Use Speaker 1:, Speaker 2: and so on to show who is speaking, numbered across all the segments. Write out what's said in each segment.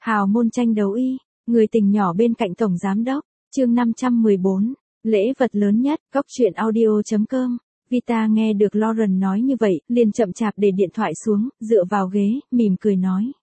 Speaker 1: Hào môn tranh đấu y, người tình nhỏ bên cạnh tổng giám đốc, chương 514, lễ vật lớn nhất, góc truyện audio.com. Vita nghe được Lauren nói như vậy, liền chậm chạp để điện thoại xuống, dựa vào ghế, mỉm cười nói.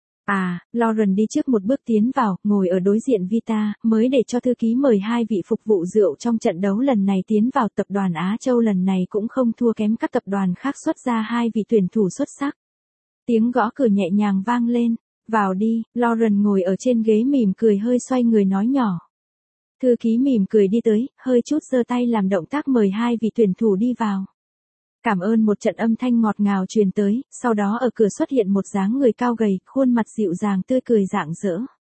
Speaker 1: Lauren đi trước một bước tiến vào, ngồi ở đối diện Vita, mới để cho thư ký mời hai vị phục vụ rượu trong trận đấu lần này tiến vào. Tập đoàn Á Châu lần này cũng không thua kém các tập đoàn khác, xuất ra hai vị tuyển thủ xuất sắc. Tiếng gõ cửa nhẹ nhàng vang lên. Vào đi, Lauren ngồi ở trên ghế mỉm cười, hơi xoay người nói nhỏ. Thư ký mỉm cười đi tới, hơi chút giơ tay làm động tác mời hai vị tuyển thủ đi vào. Cảm ơn, một trận âm thanh ngọt ngào truyền tới, sau đó ở cửa xuất hiện một dáng người cao gầy, khuôn mặt dịu dàng tươi cười rạng rỡ.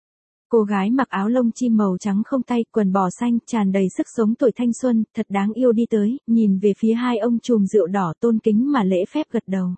Speaker 1: Cô gái mặc áo lông chim màu trắng không tay, quần bò xanh, tràn đầy sức sống tuổi thanh xuân, thật đáng yêu đi tới, nhìn về phía hai ông trùm rượu đỏ, tôn kính mà lễ phép gật đầu.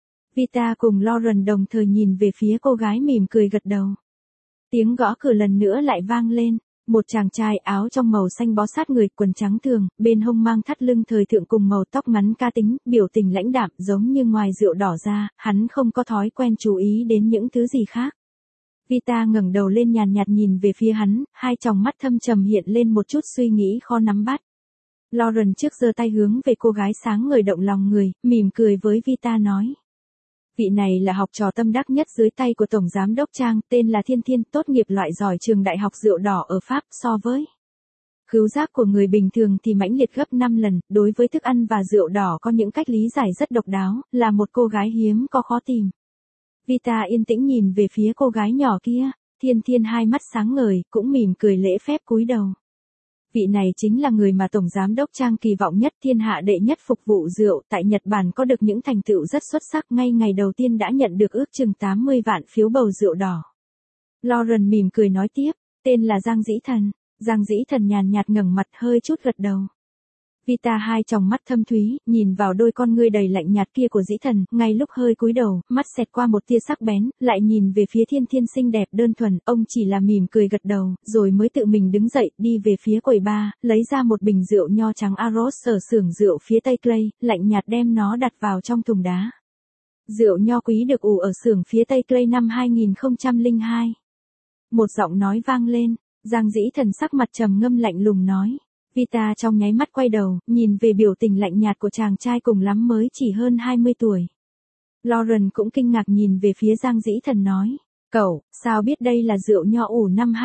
Speaker 1: Vita cùng Lauren đồng thời nhìn về phía cô gái mỉm cười gật đầu. Tiếng gõ cửa lần nữa lại vang lên. Một chàng trai áo trong màu xanh bó sát người, quần trắng thường, bên hông mang thắt lưng thời thượng cùng màu tóc ngắn ca tính, biểu tình lãnh đạm, giống như ngoài rượu đỏ ra, hắn không có thói quen chú ý đến những thứ gì khác. Vita ngẩng đầu lên nhàn nhạt nhìn về phía hắn, hai tròng mắt thâm trầm hiện lên một chút suy nghĩ khó nắm bắt. Lauren trước giơ tay hướng về cô gái sáng ngời động lòng người, mỉm cười với Vita nói. Vị này là học trò tâm đắc nhất dưới tay của Tổng Giám đốc Trang, tên là Thiên Thiên, tốt nghiệp loại giỏi trường đại học rượu đỏ ở Pháp. So với khứu giác của người bình thường thì mãnh liệt gấp 5 lần, đối với thức ăn và rượu đỏ có những cách lý giải rất độc đáo, là một cô gái hiếm có khó tìm. Vita yên tĩnh nhìn về phía cô gái nhỏ kia, Thiên Thiên hai mắt sáng ngời, cũng mỉm cười lễ phép cúi đầu. Vị này chính là người mà Tổng Giám đốc Trang kỳ vọng nhất, thiên hạ đệ nhất phục vụ rượu, tại Nhật Bản có được những thành tựu rất xuất sắc, ngay ngày đầu tiên đã nhận được ước chừng 80 vạn phiếu bầu rượu đỏ. Lauren mỉm cười nói tiếp, tên là Giang Dĩ Thần. Giang Dĩ Thần nhàn nhạt ngẩng mặt, hơi chút gật đầu. Vita hai tròng mắt thâm thúy, nhìn vào đôi con ngươi đầy lạnh nhạt kia của Dĩ Thần, ngay lúc hơi cúi đầu, mắt xẹt qua một tia sắc bén, lại nhìn về phía Thiên Thiên xinh đẹp đơn thuần, ông chỉ là mỉm cười gật đầu, rồi mới tự mình đứng dậy, đi về phía quầy bar, lấy ra một bình rượu nho trắng Aros ở xưởng rượu phía Tây Clay, lạnh nhạt đem nó đặt vào trong thùng đá. Rượu nho quý được ủ ở xưởng phía Tây Clay năm 2002. Một giọng nói vang lên, Giang Dĩ Thần sắc mặt trầm ngâm lạnh lùng nói. Vita trong nháy mắt quay đầu, nhìn về biểu tình lạnh nhạt của chàng trai cùng lắm mới chỉ hơn 20 tuổi. Lauren cũng kinh ngạc nhìn về phía Giang Dĩ Thần nói, cậu, sao biết đây là rượu nho ủ năm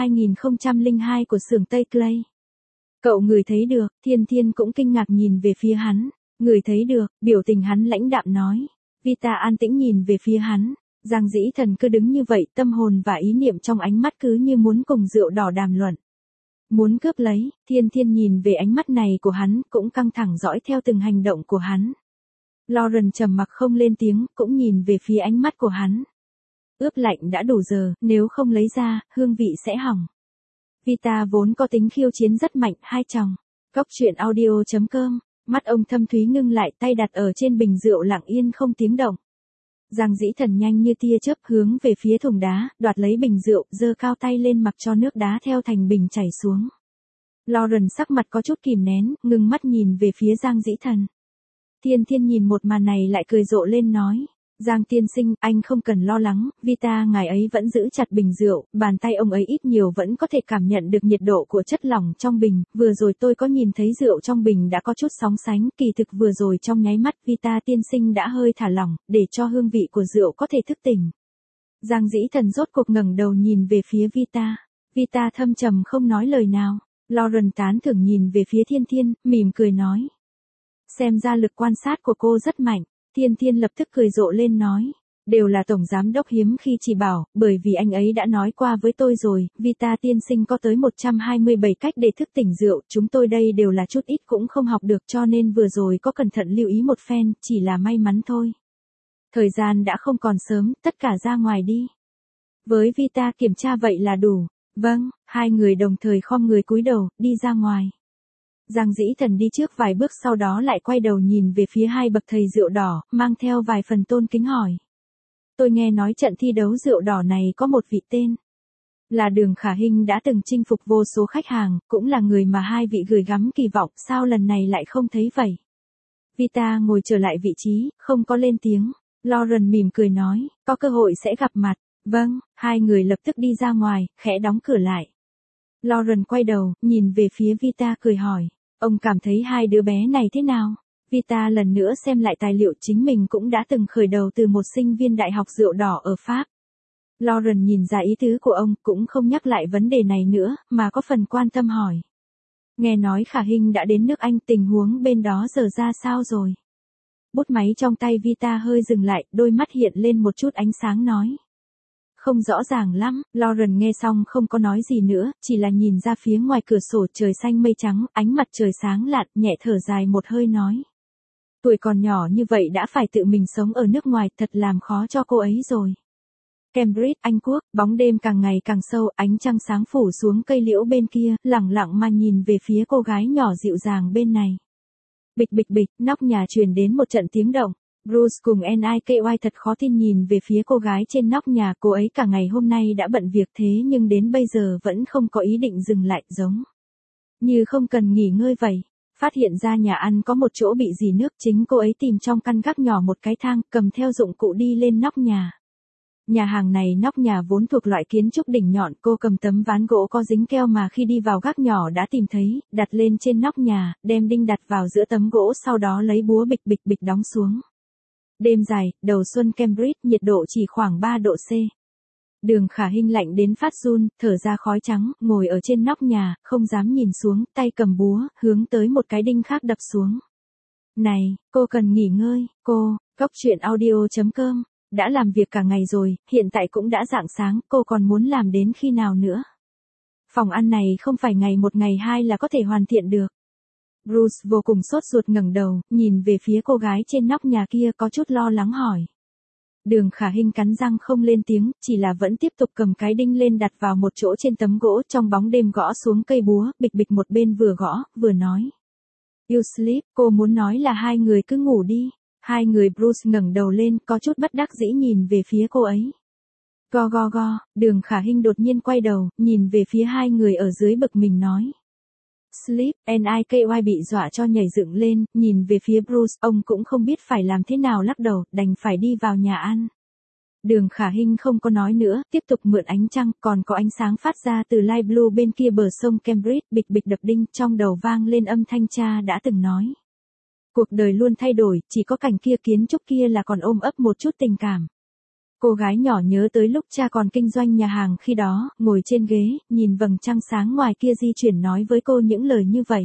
Speaker 1: 2002 của xưởng Tây Clay? Cậu ngửi thấy được, Thiên Thiên cũng kinh ngạc nhìn về phía hắn, ngửi thấy được, biểu tình hắn lãnh đạm nói. Vita an tĩnh nhìn về phía hắn, Giang Dĩ Thần cứ đứng như vậy, tâm hồn và ý niệm trong ánh mắt cứ như muốn cùng rượu đỏ đàm luận. Muốn cướp lấy, Thiên Thiên nhìn về ánh mắt này của hắn, cũng căng thẳng dõi theo từng hành động của hắn. Lauren trầm mặc không lên tiếng, cũng nhìn về phía ánh mắt của hắn. Ướp lạnh đã đủ giờ, nếu không lấy ra, hương vị sẽ hỏng. Vita vốn có tính khiêu chiến rất mạnh, hai chồng. Góc truyện audio.com, mắt ông thâm thúy ngưng lại, tay đặt ở trên bình rượu lặng yên không tiếng động. Giang Dĩ Thần nhanh như tia chớp hướng về phía thùng đá, đoạt lấy bình rượu, giơ cao tay lên mặc cho nước đá theo thành bình chảy xuống. Lauren sắc mặt có chút kìm nén, ngưng mắt nhìn về phía Giang Dĩ Thần. Thiên Thiên nhìn một màn này lại cười rộ lên nói. Giang tiên sinh, anh không cần lo lắng, Vita ngài ấy vẫn giữ chặt bình rượu, bàn tay ông ấy ít nhiều vẫn có thể cảm nhận được nhiệt độ của chất lỏng trong bình, vừa rồi tôi có nhìn thấy rượu trong bình đã có chút sóng sánh, kỳ thực vừa rồi trong nháy mắt Vita tiên sinh đã hơi thả lỏng, để cho hương vị của rượu có thể thức tỉnh. Giang Dĩ Thần rốt cuộc ngẩng đầu nhìn về phía Vita. Vita thâm trầm không nói lời nào. Lauren tán thưởng nhìn về phía Thiên Thiên, mỉm cười nói. Xem ra lực quan sát của cô rất mạnh. Thiên Thiên lập tức cười rộ lên nói. Đều là Tổng Giám đốc hiếm khi chỉ bảo, bởi vì anh ấy đã nói qua với tôi rồi, Vita tiên sinh có tới 127 cách để thức tỉnh rượu, chúng tôi đây đều là chút ít cũng không học được, cho nên vừa rồi có cẩn thận lưu ý một phen, chỉ là may mắn thôi. Thời gian đã không còn sớm, tất cả ra ngoài đi. Với Vita kiểm tra vậy là đủ. Vâng, hai người đồng thời khom người cúi đầu, đi ra ngoài. Giang Dĩ Thần đi trước vài bước, sau đó lại quay đầu nhìn về phía hai bậc thầy rượu đỏ, mang theo vài phần tôn kính hỏi. Tôi nghe nói trận thi đấu rượu đỏ này có một vị tên là Đường Khả Hinh đã từng chinh phục vô số khách hàng, cũng là người mà hai vị gửi gắm kỳ vọng, sao lần này lại không thấy vậy? Vita ngồi trở lại vị trí, không có lên tiếng. Lauren mỉm cười nói, có cơ hội sẽ gặp mặt. Vâng, hai người lập tức đi ra ngoài, khẽ đóng cửa lại. Lauren quay đầu, nhìn về phía Vita cười hỏi, ông cảm thấy hai đứa bé này thế nào? Vita lần nữa xem lại tài liệu chính mình cũng đã từng khởi đầu từ một sinh viên đại học rượu đỏ ở Pháp. Lauren nhìn ra ý tứ của ông cũng không nhắc lại vấn đề này nữa, mà có phần quan tâm hỏi. Nghe nói Khả Hinh đã đến nước Anh, tình huống bên đó giờ ra sao rồi? Bút máy trong tay Vita hơi dừng lại, đôi mắt hiện lên một chút ánh sáng nói. Không rõ ràng lắm, Lauren nghe xong không có nói gì nữa, chỉ là nhìn ra phía ngoài cửa sổ trời xanh mây trắng, ánh mặt trời sáng lạn, nhẹ thở dài một hơi nói. Tuổi còn nhỏ như vậy đã phải tự mình sống ở nước ngoài, thật làm khó cho cô ấy rồi. Cambridge, Anh Quốc, bóng đêm càng ngày càng sâu, ánh trăng sáng phủ xuống cây liễu bên kia, lẳng lặng mà nhìn về phía cô gái nhỏ dịu dàng bên này. Bịch bịch bịch, nóc nhà truyền đến một trận tiếng động. Bruce cùng Niky thật khó tin nhìn về phía cô gái trên nóc nhà, cô ấy cả ngày hôm nay đã bận việc thế nhưng đến bây giờ vẫn không có ý định dừng lại, giống như không cần nghỉ ngơi vậy. Phát hiện ra nhà ăn có một chỗ bị rỉ nước, chính cô ấy tìm trong căn gác nhỏ một cái thang, cầm theo dụng cụ đi lên nóc nhà. Nhà hàng này nóc nhà vốn thuộc loại kiến trúc đỉnh nhọn, cô cầm tấm ván gỗ có dính keo mà khi đi vào gác nhỏ đã tìm thấy, đặt lên trên nóc nhà, đem đinh đặt vào giữa tấm gỗ, sau đó lấy búa bịch bịch bịch đóng xuống. Đêm dài, đầu xuân Cambridge, nhiệt độ chỉ khoảng 3 độ C. Đường Khả Hinh lạnh đến phát run, thở ra khói trắng, ngồi ở trên nóc nhà, không dám nhìn xuống, tay cầm búa, hướng tới một cái đinh khác đập xuống. Này, cô cần nghỉ ngơi, cô, Goctruyện.audio.com, đã làm việc cả ngày rồi, hiện tại cũng đã rạng sáng, cô còn muốn làm đến khi nào nữa? Phòng ăn này không phải ngày một ngày hai là có thể hoàn thiện được. Bruce vô cùng sốt ruột ngẩng đầu, nhìn về phía cô gái trên nóc nhà kia có chút lo lắng hỏi. Đường Khả Hinh cắn răng không lên tiếng, chỉ là vẫn tiếp tục cầm cái đinh lên đặt vào một chỗ trên tấm gỗ, trong bóng đêm gõ xuống cây búa, bịch bịch một bên vừa gõ, vừa nói. You sleep, cô muốn nói là hai người cứ ngủ đi. Hai người Bruce ngẩng đầu lên, có chút bất đắc dĩ nhìn về phía cô ấy. Go go go, Đường Khả Hinh đột nhiên quay đầu, nhìn về phía hai người ở dưới bực mình nói. Sleep, Niky bị dọa cho nhảy dựng lên, nhìn về phía Bruce, ông cũng không biết phải làm thế nào, lắc đầu, đành phải đi vào nhà ăn. Đường Khả Hinh không có nói nữa, tiếp tục mượn ánh trăng, còn có ánh sáng phát ra từ Light Blue bên kia bờ sông Cambridge, bịch bịch đập đinh, trong đầu vang lên âm thanh cha đã từng nói. Cuộc đời luôn thay đổi, chỉ có cảnh kia kiến trúc kia là còn ôm ấp một chút tình cảm. Cô gái nhỏ nhớ tới lúc cha còn kinh doanh nhà hàng khi đó, ngồi trên ghế, nhìn vầng trăng sáng ngoài kia di chuyển nói với cô những lời như vậy.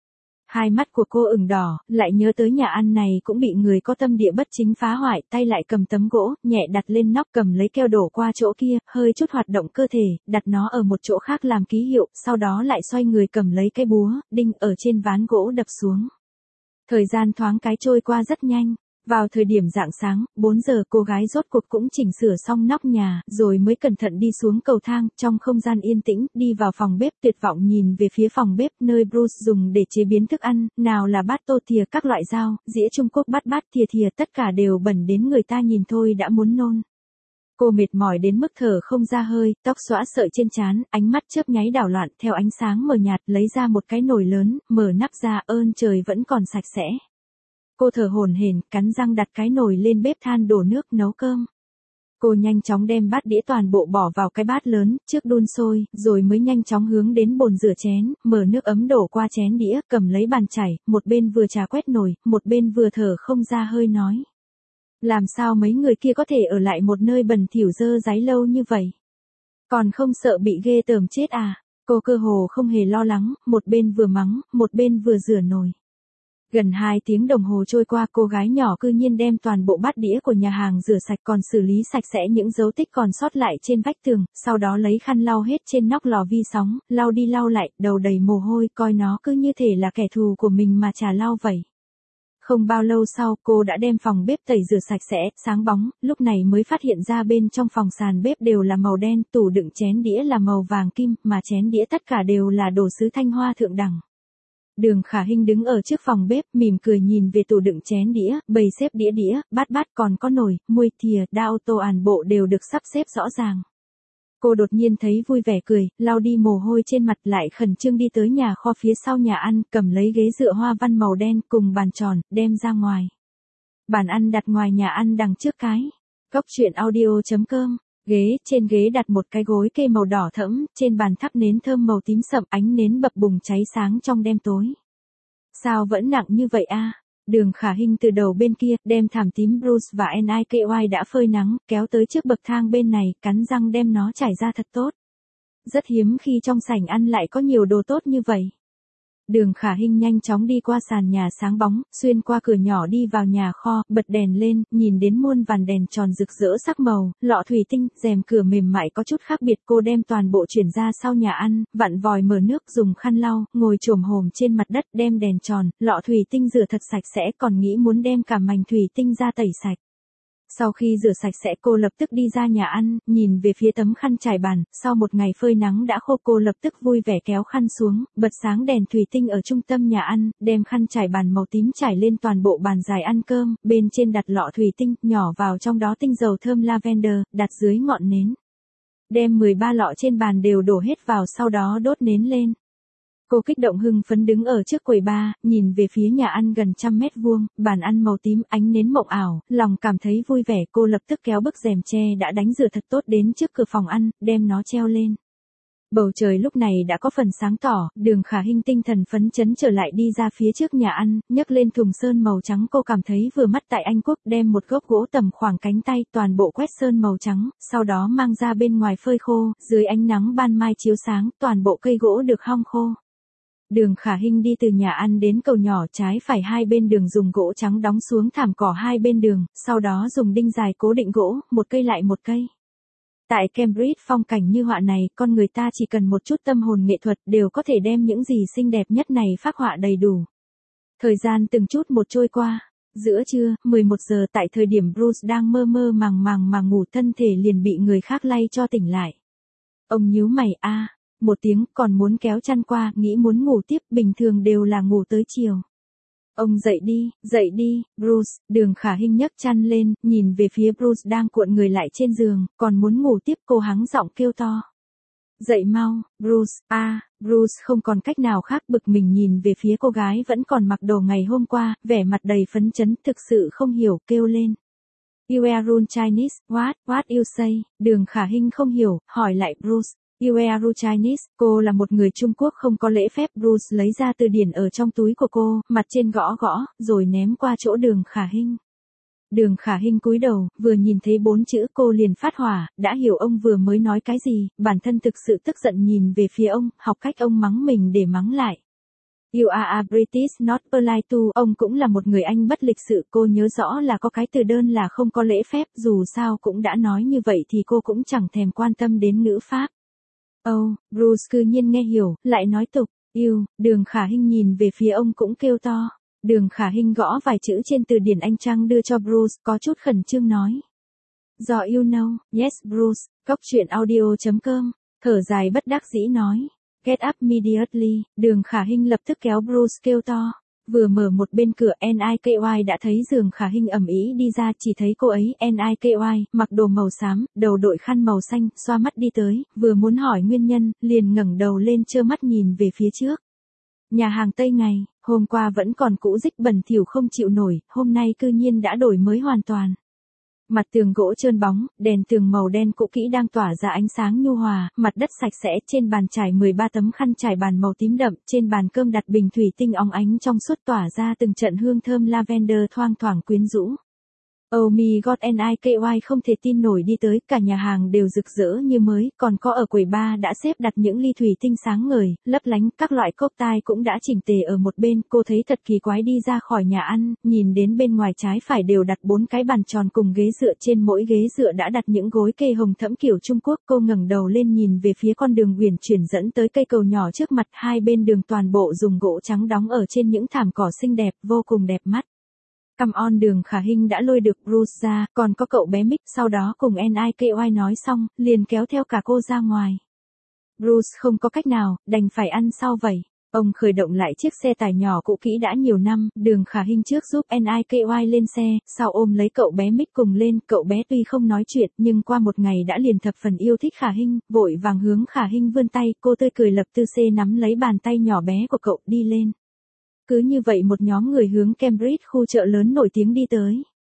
Speaker 1: Hai mắt của cô ửng đỏ, lại nhớ tới nhà ăn này cũng bị người có tâm địa bất chính phá hoại, tay lại cầm tấm gỗ, nhẹ đặt lên nóc, cầm lấy keo đổ qua chỗ kia, hơi chút hoạt động cơ thể, đặt nó ở một chỗ khác làm ký hiệu, sau đó lại xoay người cầm lấy cái búa, đinh ở trên ván gỗ đập xuống. Thời gian thoáng cái trôi qua rất nhanh. Vào thời điểm rạng sáng, 4 giờ cô gái rốt cuộc cũng chỉnh sửa xong nóc nhà, rồi mới cẩn thận đi xuống cầu thang, trong không gian yên tĩnh, đi vào phòng bếp, tuyệt vọng nhìn về phía phòng bếp, nơi Bruce dùng để chế biến thức ăn, nào là bát tô thìa, các loại dao, dĩa Trung Quốc, bát thìa, tất cả đều bẩn đến người ta nhìn thôi đã muốn nôn. Cô mệt mỏi đến mức thở không ra hơi, tóc xõa sợi trên trán, ánh mắt chớp nháy đảo loạn, theo ánh sáng mờ nhạt, lấy ra một cái nồi lớn, mở nắp ra, ơn trời vẫn còn sạch sẽ. Cô thở hổn hển, cắn răng đặt cái nồi lên bếp than đổ nước nấu cơm. Cô nhanh chóng đem bát đĩa toàn bộ bỏ vào cái bát lớn, trước đun sôi, rồi mới nhanh chóng hướng đến bồn rửa chén, mở nước ấm đổ qua chén đĩa, cầm lấy bàn chải, một bên vừa trà quét nồi, một bên vừa thở không ra hơi nói. Làm sao mấy người kia có thể ở lại một nơi bẩn thỉu dơ dáy lâu như vậy? Còn không sợ bị ghê tởm chết à? Cô cơ hồ không hề lo lắng, một bên vừa mắng, một bên vừa rửa nồi. Gần 2 tiếng đồng hồ trôi qua, cô gái nhỏ cư nhiên đem toàn bộ bát đĩa của nhà hàng rửa sạch, còn xử lý sạch sẽ những dấu tích còn sót lại trên vách tường, sau đó lấy khăn lau hết trên nóc lò vi sóng, lau đi lau lại, đầu đầy mồ hôi, coi nó cứ như thể là kẻ thù của mình mà chả lau vậy. Không bao lâu sau, cô đã đem phòng bếp tẩy rửa sạch sẽ, sáng bóng, lúc này mới phát hiện ra bên trong phòng sàn bếp đều là màu đen, tủ đựng chén đĩa là màu vàng kim, mà chén đĩa tất cả đều là đồ sứ Thanh Hoa thượng đẳng. Đường Khả Hinh đứng ở trước phòng bếp, mỉm cười nhìn về tủ đựng chén đĩa, bày xếp đĩa, bát còn có nồi, muôi, thìa, đao, toàn bộ đều được sắp xếp rõ ràng. Cô đột nhiên thấy vui vẻ cười, lau đi mồ hôi trên mặt, lại khẩn trương đi tới nhà kho phía sau nhà ăn, cầm lấy ghế dựa hoa văn màu đen cùng bàn tròn, đem ra ngoài. Bàn ăn đặt ngoài nhà ăn đằng trước cái. Goctruyện.audio.com Trên ghế đặt một cái gối kê màu đỏ thẫm, trên bàn thắp nến thơm màu tím sậm, ánh nến bập bùng cháy sáng trong đêm tối. Sao vẫn nặng như vậy a? Đường Khả Hinh từ đầu bên kia, đem thảm tím Bruce và NIKY đã phơi nắng, kéo tới trước bậc thang bên này, cắn răng đem nó trải ra thật tốt. Rất hiếm khi trong sảnh ăn lại có nhiều đồ tốt như vậy. Đường Khả Hinh nhanh chóng đi qua sàn nhà sáng bóng, xuyên qua cửa nhỏ đi vào nhà kho, bật đèn lên, nhìn đến muôn vàn đèn tròn rực rỡ sắc màu, lọ thủy tinh, rèm cửa mềm mại có chút khác biệt. Cô đem toàn bộ chuyển ra sau nhà ăn, vặn vòi mở nước, dùng khăn lau, ngồi chồm hổm trên mặt đất, đem đèn tròn, lọ thủy tinh rửa thật sạch sẽ, còn nghĩ muốn đem cả mảnh thủy tinh ra tẩy sạch. Sau khi rửa sạch sẽ cô lập tức đi ra nhà ăn, nhìn về phía tấm khăn trải bàn, sau một ngày phơi nắng đã khô cô lập tức vui vẻ kéo khăn xuống, bật sáng đèn thủy tinh ở trung tâm nhà ăn, đem khăn trải bàn màu tím trải lên toàn bộ bàn dài ăn cơm, bên trên đặt lọ thủy tinh, nhỏ vào trong đó tinh dầu thơm lavender, đặt dưới ngọn nến. Đem 13 lọ trên bàn đều đổ hết vào sau đó đốt nến lên. Cô kích động hưng phấn đứng ở trước quầy bar, nhìn về phía nhà ăn gần 100 m², bàn ăn màu tím, ánh nến mộng ảo, lòng cảm thấy vui vẻ. Cô lập tức kéo bức rèm tre đã đánh rửa thật tốt đến trước cửa phòng ăn, đem nó treo lên. Bầu trời lúc này đã có phần sáng tỏ, Đường Khả Hinh tinh thần phấn chấn trở lại đi ra phía trước nhà ăn, nhấc lên thùng sơn màu trắng cô cảm thấy vừa mắt tại Anh Quốc, đem một gốc gỗ tầm khoảng cánh tay toàn bộ quét sơn màu trắng, sau đó mang ra bên ngoài phơi khô, dưới ánh nắng ban mai chiếu sáng, toàn bộ cây gỗ được hong khô. Đường Khả Hinh đi từ nhà ăn đến cầu nhỏ, trái phải hai bên đường dùng gỗ trắng đóng xuống thảm cỏ hai bên đường, sau đó dùng đinh dài cố định gỗ, một cây lại một cây. Tại Cambridge phong cảnh như họa này, con người ta chỉ cần một chút tâm hồn nghệ thuật đều có thể đem những gì xinh đẹp nhất này phác họa đầy đủ. Thời gian từng chút một trôi qua. Giữa trưa, 11 giờ tại thời điểm Bruce đang mơ mơ màng màng mà ngủ, thân thể liền bị người khác lay cho tỉnh lại. Ông nhíu mày, một tiếng, còn muốn kéo chăn qua, nghĩ muốn ngủ tiếp, bình thường đều là ngủ tới chiều. Ông dậy đi, Bruce. Đường Khả Hinh nhấc chăn lên, nhìn về phía Bruce đang cuộn người lại trên giường, còn muốn ngủ tiếp, cô hắng giọng kêu to. Dậy mau, Bruce. Bruce không còn cách nào khác, bực mình nhìn về phía cô gái vẫn còn mặc đồ ngày hôm qua, vẻ mặt đầy phấn chấn, thực sự không hiểu, kêu lên. You are Chinese, what you say? Đường Khả Hinh không hiểu, hỏi lại Bruce. You are Chinese, cô là một người Trung Quốc không có lễ phép. Bruce lấy ra từ điển ở trong túi của cô, mặt trên gõ, rồi ném qua chỗ Đường Khả Hinh. Đường Khả Hinh cúi đầu, vừa nhìn thấy 4 chữ cô liền phát hỏa, đã hiểu ông vừa mới nói cái gì, bản thân thực sự tức giận nhìn về phía ông, học cách ông mắng mình để mắng lại. You are a British not polite to. Ông cũng là một người Anh bất lịch sự, cô nhớ rõ là có cái từ đơn là không có lễ phép, dù sao cũng đã nói như vậy thì cô cũng chẳng thèm quan tâm đến ngữ pháp. Bruce cư nhiên nghe hiểu, lại nói tục, Đường Khả Hinh nhìn về phía ông cũng kêu to. Đường Khả Hinh gõ vài chữ trên từ điển Anh Trang đưa cho Bruce, có chút khẩn trương nói. Do you know, yes Bruce, coctruyện.audio.com, thở dài bất đắc dĩ nói. Get up immediately. Đường Khả Hinh lập tức kéo Bruce kêu to. Vừa mở một bên cửa, NIKY đã thấy Đường Khả Hinh ầm ĩ đi ra, chỉ thấy cô ấy, NIKY, mặc đồ màu xám, đầu đội khăn màu xanh, xoa mắt đi tới, vừa muốn hỏi nguyên nhân, liền ngẩng đầu lên trơ mắt nhìn về phía trước. Nhà hàng Tây ngày, hôm qua vẫn còn cũ rích bẩn thỉu không chịu nổi, hôm nay cư nhiên đã đổi mới hoàn toàn. Mặt tường gỗ trơn bóng, đèn tường màu đen cũ kỹ đang tỏa ra ánh sáng nhu hòa, mặt đất sạch sẽ, trên bàn trải 13 tấm khăn trải bàn màu tím đậm, trên bàn cơm đặt bình thủy tinh óng ánh trong suốt tỏa ra từng trận hương thơm lavender thoang thoảng quyến rũ. Oh my god, NIKY không thể tin nổi đi tới, cả nhà hàng đều rực rỡ như mới, còn có ở quầy bar đã xếp đặt những ly thủy tinh sáng ngời, lấp lánh, các loại cocktail cũng đã chỉnh tề ở một bên, cô thấy thật kỳ quái đi ra khỏi nhà ăn, nhìn đến bên ngoài trái phải đều đặt 4 cái bàn tròn cùng ghế dựa, trên mỗi ghế dựa đã đặt những gối kê hồng thẫm kiểu Trung Quốc, cô ngẩng đầu lên nhìn về phía con đường uyển chuyển dẫn tới cây cầu nhỏ trước mặt, hai bên đường toàn bộ dùng gỗ trắng đóng ở trên những thảm cỏ xinh đẹp, vô cùng đẹp mắt. Come on. Đường Khả Hinh đã lôi được Bruce ra, còn có cậu bé Mick, sau đó cùng NIKY nói xong, liền kéo theo cả cô ra ngoài. Bruce không có cách nào, đành phải ăn sau vậy. Ông khởi động lại chiếc xe tải nhỏ cũ kỹ đã nhiều năm, Đường Khả Hinh trước giúp NIKY lên xe, sau ôm lấy cậu bé Mick cùng lên, cậu bé tuy không nói chuyện nhưng qua một ngày đã liền thập phần yêu thích Khả Hinh, vội vàng hướng Khả Hinh vươn tay, cô tươi cười lập tư xê nắm lấy bàn tay nhỏ bé của cậu đi lên. Cứ như vậy một nhóm người hướng Cambridge khu chợ lớn nổi tiếng đi tới.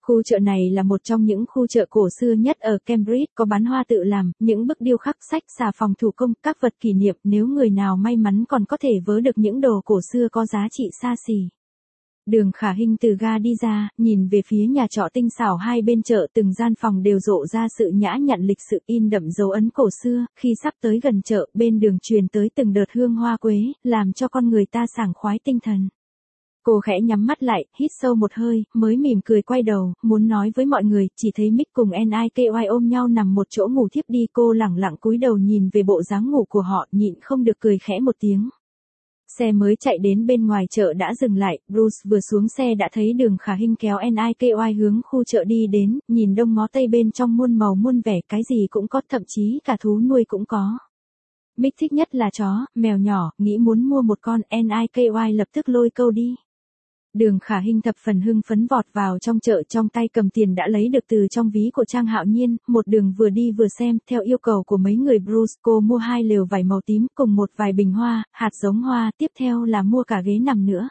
Speaker 1: Khu chợ này là một trong những khu chợ cổ xưa nhất ở Cambridge, có bán hoa tự làm, những bức điêu khắc, sách, xà phòng thủ công, các vật kỷ niệm, nếu người nào may mắn còn có thể vớ được những đồ cổ xưa có giá trị xa xỉ. Đường Khả Hinh từ ga đi ra, nhìn về phía nhà trọ tinh xảo hai bên chợ, từng gian phòng đều rộ ra sự nhã nhặn lịch sự, in đậm dấu ấn cổ xưa. Khi sắp tới gần chợ, bên đường truyền tới từng đợt hương hoa quế, làm cho con người ta sảng khoái tinh thần. Cô khẽ nhắm mắt lại, hít sâu một hơi, mới mỉm cười quay đầu, muốn nói với mọi người, chỉ thấy Mick cùng Niky ôm nhau nằm một chỗ ngủ thiếp đi. Cô lẳng lặng cúi đầu nhìn về bộ dáng ngủ của họ, nhịn không được cười khẽ một tiếng. Xe mới chạy đến bên ngoài chợ đã dừng lại, Bruce vừa xuống xe đã thấy Đường Khả Hinh kéo Niky hướng khu chợ đi đến, nhìn đông ngó tây bên trong muôn màu muôn vẻ, cái gì cũng có, thậm chí cả thú nuôi cũng có. Mick thích nhất là chó, mèo nhỏ, nghĩ muốn mua một con, Niky lập tức lôi câu đi. Đường Khả Hinh thập phần hưng phấn vọt vào trong chợ, trong tay cầm tiền đã lấy được từ trong ví của Trang Hạo Nhiên, một đường vừa đi vừa xem, theo yêu cầu của mấy người Bruce, cô mua 2 lều vải màu tím cùng một vài bình hoa, hạt giống hoa, tiếp theo là mua cả ghế nằm nữa.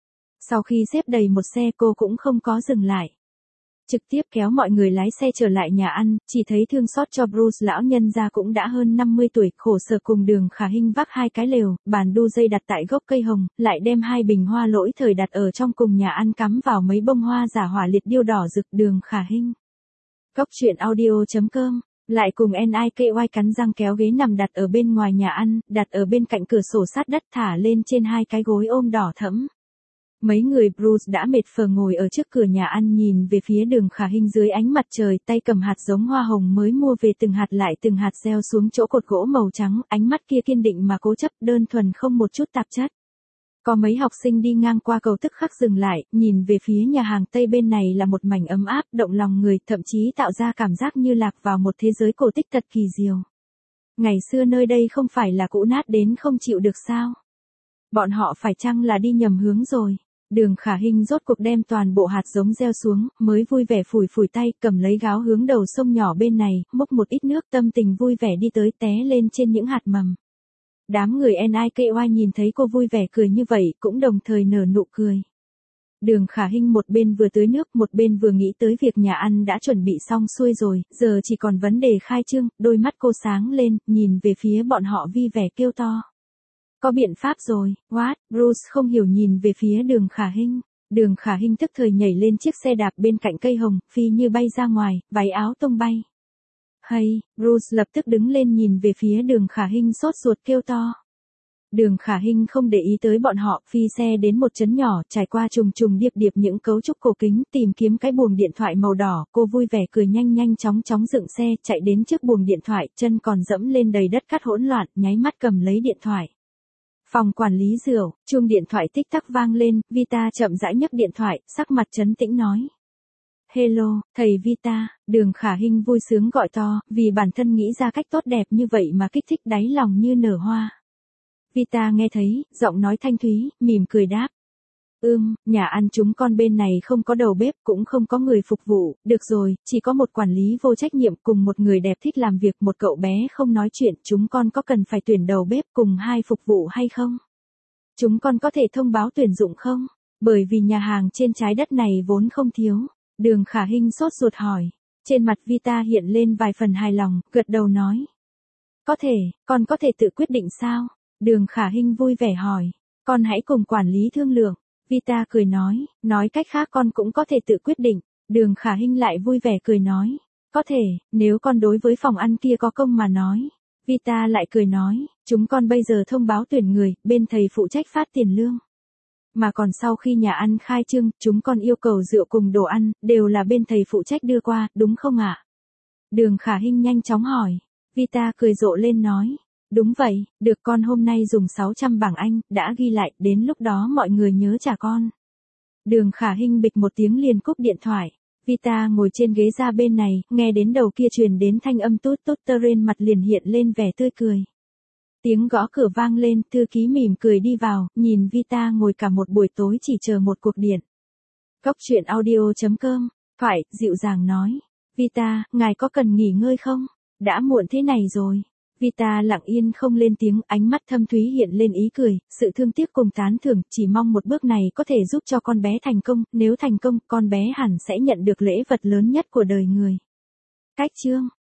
Speaker 1: Sau khi xếp đầy một xe cô cũng không có dừng lại. Trực tiếp kéo mọi người lái xe trở lại nhà ăn, chỉ thấy thương xót cho Bruce, lão nhân gia cũng đã hơn 50 tuổi, khổ sở cùng Đường Khả Hinh vác 2 cái lều, bàn đu dây đặt tại gốc cây hồng, lại đem 2 bình hoa lỗi thời đặt ở trong cùng nhà ăn, cắm vào mấy bông hoa giả hỏa liệt điêu đỏ rực. Đường Khả Hinh. Góc truyện audio.com. Lại cùng Niky cắn răng kéo ghế nằm đặt ở bên ngoài nhà ăn, đặt ở bên cạnh cửa sổ sát đất, thả lên trên 2 cái gối ôm đỏ thẫm. Mấy người Bruce đã mệt phờ ngồi ở trước cửa nhà ăn nhìn về phía Đường Khả Hinh dưới ánh mặt trời, tay cầm hạt giống hoa hồng mới mua về, từng hạt lại từng hạt gieo xuống chỗ cột gỗ màu trắng, ánh mắt kia kiên định mà cố chấp, đơn thuần không một chút tạp chất. Có mấy học sinh đi ngang qua cầu tức khắc dừng lại, nhìn về phía nhà hàng Tây bên này là một mảnh ấm áp, động lòng người, thậm chí tạo ra cảm giác như lạc vào một thế giới cổ tích thật kỳ diệu. Ngày xưa nơi đây không phải là cũ nát đến không chịu được sao? Bọn họ phải chăng là đi nhầm hướng rồi? Đường Khả Hinh rốt cuộc đem toàn bộ hạt giống gieo xuống, mới vui vẻ phủi phủi tay, cầm lấy gáo hướng đầu sông nhỏ bên này, múc một ít nước, tâm tình vui vẻ đi tới, té lên trên những hạt mầm. Đám người Niky nhìn thấy cô vui vẻ cười như vậy, cũng đồng thời nở nụ cười. Đường Khả Hinh một bên vừa tưới nước, một bên vừa nghĩ tới việc nhà ăn đã chuẩn bị xong xuôi rồi, giờ chỉ còn vấn đề khai trương, đôi mắt cô sáng lên, nhìn về phía bọn họ vui vẻ kêu to. Có biện pháp rồi, what? Bruce không hiểu nhìn về phía Đường Khả Hinh. Đường Khả Hinh tức thời nhảy lên chiếc xe đạp bên cạnh cây hồng, phi như bay ra ngoài, váy áo tung bay. Hay, Bruce lập tức đứng lên nhìn về phía Đường Khả Hinh sốt ruột kêu to. Đường Khả Hinh không để ý tới bọn họ, phi xe đến một trấn nhỏ, trải qua trùng trùng điệp điệp những cấu trúc cổ kính, tìm kiếm cái buồng điện thoại màu đỏ, cô vui vẻ cười nhanh nhanh chóng chóng dựng xe, chạy đến trước buồng điện thoại, chân còn dẫm lên đầy đất cát hỗn loạn, nháy mắt cầm lấy điện thoại. Phòng quản lý rượu, chuông điện thoại tích tắc vang lên, Vita chậm rãi nhấc điện thoại, sắc mặt trấn tĩnh nói. Hello, thầy Vita, Đường Khả Hinh vui sướng gọi to, vì bản thân nghĩ ra cách tốt đẹp như vậy mà kích thích đáy lòng như nở hoa. Vita nghe thấy, giọng nói thanh thúy, mỉm cười đáp. Nhà ăn chúng con bên này không có đầu bếp, cũng không có người phục vụ, được rồi, chỉ có một quản lý vô trách nhiệm cùng một người đẹp thích làm việc, một cậu bé không nói chuyện, chúng con có cần phải tuyển đầu bếp cùng 2 phục vụ hay không? Chúng con có thể thông báo tuyển dụng không? Bởi vì nhà hàng trên trái đất này vốn không thiếu. Đường Khả Hinh sốt ruột hỏi. Trên mặt Vita hiện lên vài phần hài lòng, gật đầu nói. Có thể, con có thể tự quyết định sao? Đường Khả Hinh vui vẻ hỏi. Con hãy cùng quản lý thương lượng. Vita cười nói cách khác con cũng có thể tự quyết định. Đường Khả Hinh lại vui vẻ cười nói. Có thể, nếu con đối với phòng ăn kia có công mà nói. Vita lại cười nói, chúng con bây giờ thông báo tuyển người, bên thầy phụ trách phát tiền lương. Mà còn sau khi nhà ăn khai trương, chúng con yêu cầu rượu cùng đồ ăn, đều là bên thầy phụ trách đưa qua, đúng không ạ? Đường Khả Hinh nhanh chóng hỏi. Vita cười rộ lên nói. Đúng vậy, được, con hôm nay dùng 600 bảng Anh, đã ghi lại, đến lúc đó mọi người nhớ trả con. Đường Khả Hinh bịch một tiếng liền cúp điện thoại. Vita ngồi trên ghế ra bên này, nghe đến đầu kia truyền đến thanh âm tút tút tơ rên, mặt liền hiện lên vẻ tươi cười. Tiếng gõ cửa vang lên, thư ký mỉm cười đi vào, nhìn Vita ngồi cả một buổi tối chỉ chờ một cuộc điện. Góc truyện audio.com, thoại, dịu dàng nói. Vita, ngài có cần nghỉ ngơi không? Đã muộn thế này rồi. Vita lặng yên không lên tiếng, ánh mắt thâm thúy hiện lên ý cười, sự thương tiếc cùng tán thưởng, chỉ mong một bước này có thể giúp cho con bé thành công, nếu thành công, con bé hẳn sẽ nhận được lễ vật lớn nhất của đời người. Cách chương